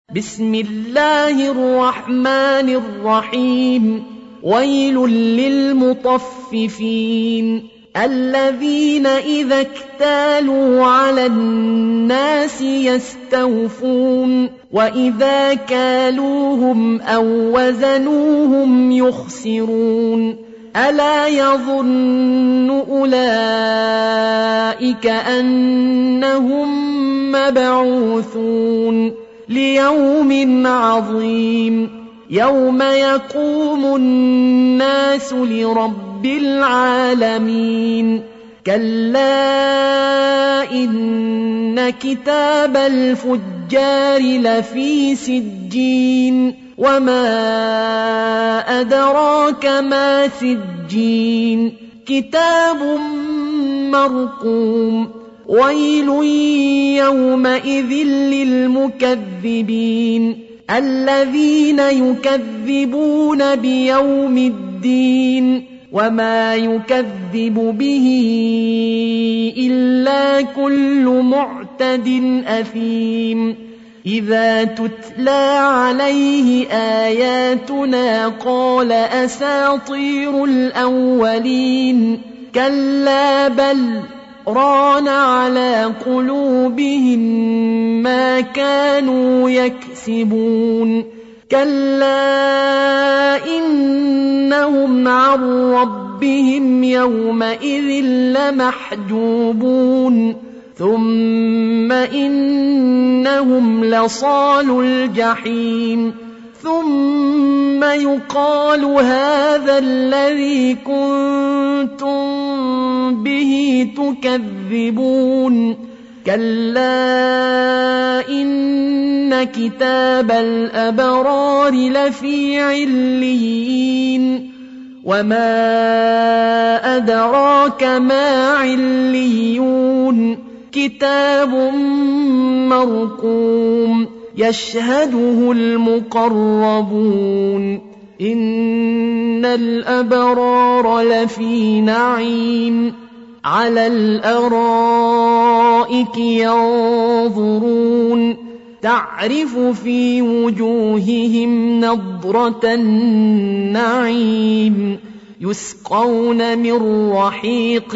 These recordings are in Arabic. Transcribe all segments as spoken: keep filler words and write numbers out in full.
بسم الله الرحمن الرحيم ويل للمطففين الذين إذا اكتالوا على الناس يستوفون وإذا كالوهم أو وزنوهم يخسرون ألا يظن أولئك أنهم مبعوثون ليوم عظيم يوم يقوم الناس لرب العالمين كلا إن كتاب الفجار لفي سجين وما أدراك ما سجين كتاب مرقوم ويل يومئذ للمكذبين الذين يكذبون بيوم الدين وما يكذب به إلا كل معتد أثيم إذا تتلى عليه آياتنا قال أساطير الأولين كلا بل ران على قلوبهم ما كانوا يكسبون كلا إنهم عن ربهم يومئذ لمحجوبون ثم إنهم لصالو الجحيم ثم يقال هذا الذي كنتم به تكذبون كلا إن كتاب الأبرار لفي عليين وما أدراك ما عليون كتاب مرقوم يشهده المقربون إن الأبرار لفي نعيم على الأرائك ينظرون تعرف في وجوههم نضرة النعيم يسقون من رحيق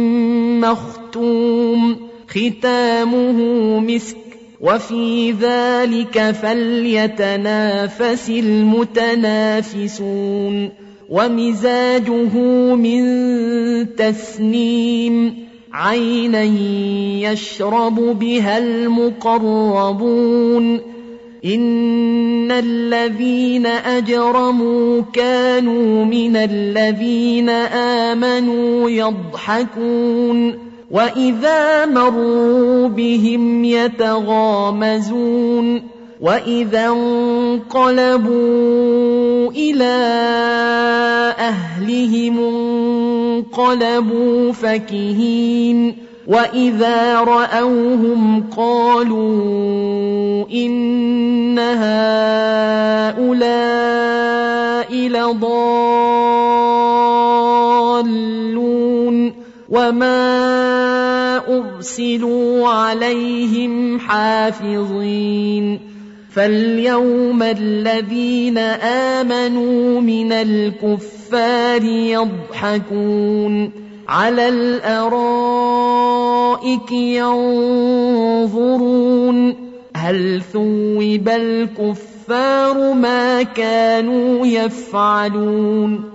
مختوم ختامه مسك وفي ذلك فليتنافس المتنافسون ومزاجه من تسنيم عينا يشرب بها المقربون إن الذين أجرموا كانوا من الذين آمنوا يضحكون وإذا مروا بهم يتغامزون وإذا انقلبوا إلى أهلهم انقلبوا فكهين وإذا رأوهم قالوا إن هؤلاء لضالون وما أرسلوا عليهم حافظين فاليوم الذين آمنوا من الكفار يضحكون على الأرائك ينظرون هل ثوب الكفار ما كانوا يفعلون